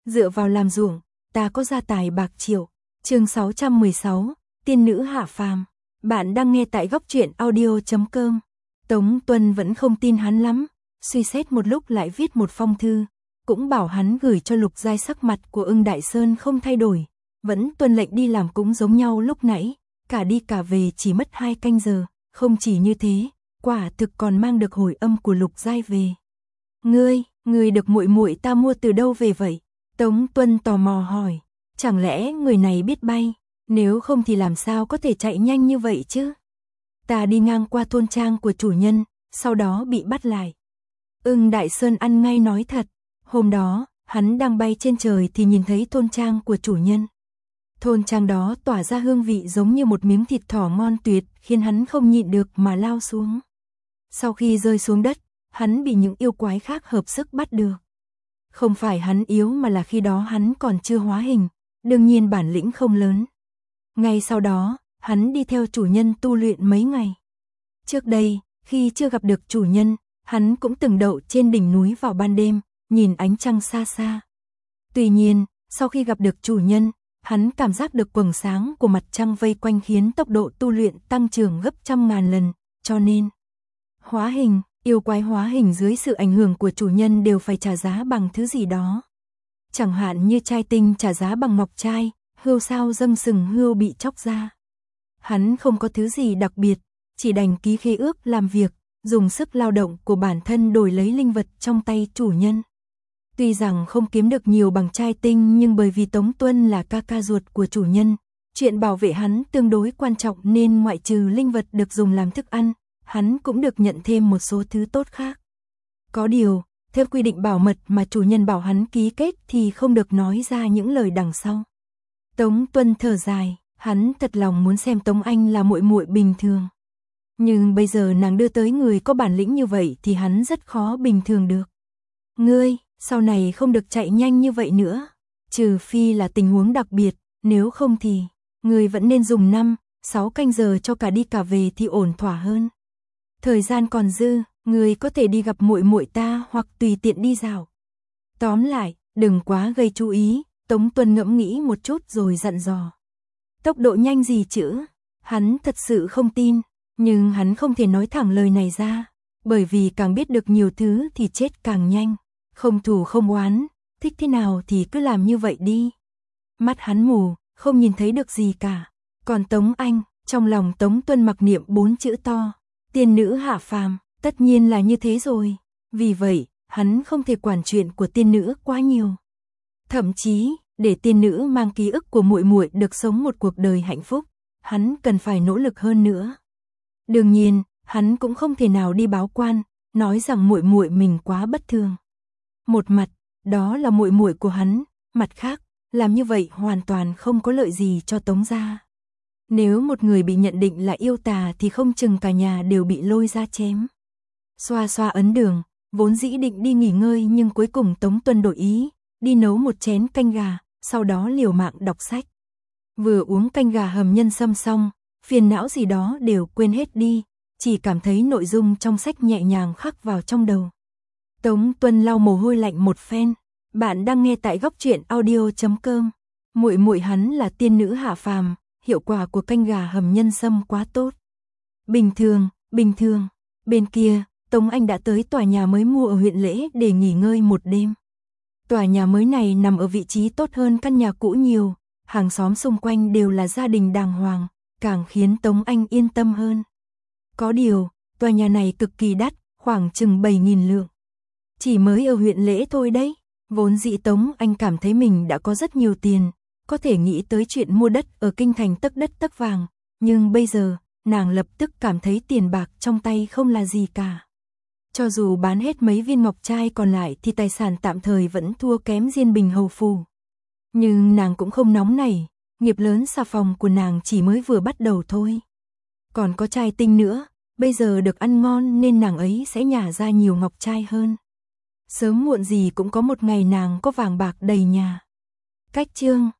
dựa vào làm ruộng, ta có gia tài bạc triệu. Chương 616, tiên nữ hạ phàm. Bạn đang nghe tại góc truyện audio.com. Tống Tuân vẫn không tin hắn lắm, suy xét một lúc lại viết một phong thư, cũng bảo hắn gửi cho Lục Giai. Sắc mặt của Ưng Đại Sơn không thay đổi, vẫn tuân lệnh đi làm cũng giống nhau lúc nãy, cả đi cả về chỉ mất 2 canh giờ, không chỉ như thế, quả thực còn mang được hồi âm của Lục Giai về. Ngươi được muội muội ta mua từ đâu về vậy? Tống Tuân tò mò hỏi, chẳng lẽ người này biết bay, nếu không thì làm sao có thể chạy nhanh như vậy chứ? Ta đi ngang qua thôn trang của chủ nhân, sau đó bị bắt lại. Ưng Đại Sơn ăn ngay nói thật, hôm đó, hắn đang bay trên trời thì nhìn thấy thôn trang của chủ nhân. Thôn trang đó tỏa ra hương vị giống như một miếng thịt thỏ ngon tuyệt, khiến hắn không nhịn được mà lao xuống. Sau khi rơi xuống đất, hắn bị những yêu quái khác hợp sức bắt được. Không phải hắn yếu mà là khi đó hắn còn chưa hóa hình, đương nhiên bản lĩnh không lớn. Ngay sau đó, hắn đi theo chủ nhân tu luyện mấy ngày. Trước đây, khi chưa gặp được chủ nhân, hắn cũng từng đậu trên đỉnh núi vào ban đêm, nhìn ánh trăng xa xa. Tuy nhiên, sau khi gặp được chủ nhân, hắn cảm giác được quầng sáng của mặt trăng vây quanh khiến tốc độ tu luyện tăng trưởng gấp trăm ngàn lần, cho nên hóa hình, yêu quái hóa hình dưới sự ảnh hưởng của chủ nhân đều phải trả giá bằng thứ gì đó. Chẳng hạn như trai tinh trả giá bằng ngọc trai, hươu sao dâng sừng hươu bị chóc ra. Hắn không có thứ gì đặc biệt, chỉ đành ký khế ước làm việc, dùng sức lao động của bản thân đổi lấy linh vật trong tay chủ nhân. Tuy rằng không kiếm được nhiều bằng trai tinh nhưng bởi vì Tống Tuân là ca ca ruột của chủ nhân, chuyện bảo vệ hắn tương đối quan trọng nên ngoại trừ linh vật được dùng làm thức ăn, hắn cũng được nhận thêm một số thứ tốt khác. Có điều, theo quy định bảo mật mà chủ nhân bảo hắn ký kết thì không được nói ra những lời đằng sau. Tống Tuân thở dài, hắn thật lòng muốn xem Tống Anh là muội muội bình thường. Nhưng bây giờ nàng đưa tới người có bản lĩnh như vậy thì hắn rất khó bình thường được. Ngươi, sau này không được chạy nhanh như vậy nữa. Trừ phi là tình huống đặc biệt, nếu không thì, ngươi vẫn nên dùng 5-6 canh giờ cho cả đi cả về thì ổn thỏa hơn. Thời gian còn dư, ngươi có thể đi gặp muội muội ta hoặc tùy tiện đi dạo. Tóm lại, đừng quá gây chú ý, Tống Tuân ngẫm nghĩ một chút rồi dặn dò. Tốc độ nhanh gì chứ? Hắn thật sự không tin, nhưng hắn không thể nói thẳng lời này ra, bởi vì càng biết được nhiều thứ thì chết càng nhanh. Không thù không oán, thích thế nào thì cứ làm như vậy đi. Mắt hắn mù, không nhìn thấy được gì cả. Còn Tống Anh, trong lòng Tống Tuân mặc niệm 4 chữ to, tiên nữ hạ phàm, tất nhiên là như thế rồi. Vì vậy, hắn không thể quản chuyện của tiên nữ quá nhiều. Thậm chí, để tiên nữ mang ký ức của muội muội được sống một cuộc đời hạnh phúc, hắn cần phải nỗ lực hơn nữa. Đương nhiên, hắn cũng không thể nào đi báo quan, nói rằng muội muội mình quá bất thường. Một mặt, đó là muội muội của hắn, mặt khác, làm như vậy hoàn toàn không có lợi gì cho Tống gia. Nếu một người bị nhận định là yêu tà thì không chừng cả nhà đều bị lôi ra chém. Xoa xoa ấn đường, vốn dĩ định đi nghỉ ngơi nhưng cuối cùng Tống Tuân đổi ý, đi nấu một chén canh gà, sau đó liều mạng đọc sách. Vừa uống canh gà hầm nhân sâm xong, phiền não gì đó đều quên hết đi, chỉ cảm thấy nội dung trong sách nhẹ nhàng khắc vào trong đầu. Tống Tuân lau mồ hôi lạnh một phen. Bạn đang nghe tại góc truyện audio.com. Muội muội hắn là tiên nữ hạ phàm, hiệu quả của canh gà hầm nhân sâm quá tốt. Bình thường. Bên kia, Tống Anh đã tới tòa nhà mới mua ở huyện Lễ để nghỉ ngơi một đêm. Tòa nhà mới này nằm ở vị trí tốt hơn căn nhà cũ nhiều, hàng xóm xung quanh đều là gia đình đàng hoàng, càng khiến Tống Anh yên tâm hơn. Có điều, tòa nhà này cực kỳ đắt, khoảng chừng 7.000 lượng. Chỉ mới ở huyện Lễ thôi đấy, vốn dĩ Tống Anh cảm thấy mình đã có rất nhiều tiền, có thể nghĩ tới chuyện mua đất ở kinh thành tấc đất tấc vàng, nhưng bây giờ, nàng lập tức cảm thấy tiền bạc trong tay không là gì cả. Cho dù bán hết mấy viên ngọc trai còn lại thì tài sản tạm thời vẫn thua kém Diên Bình hầu phủ. Nhưng nàng cũng không nóng nảy, nghiệp lớn xà phòng của nàng chỉ mới vừa bắt đầu thôi. Còn có trai tinh nữa, bây giờ được ăn ngon nên nàng ấy sẽ nhả ra nhiều ngọc trai hơn. Sớm muộn gì cũng có một ngày nàng có vàng bạc đầy nhà. Cách chương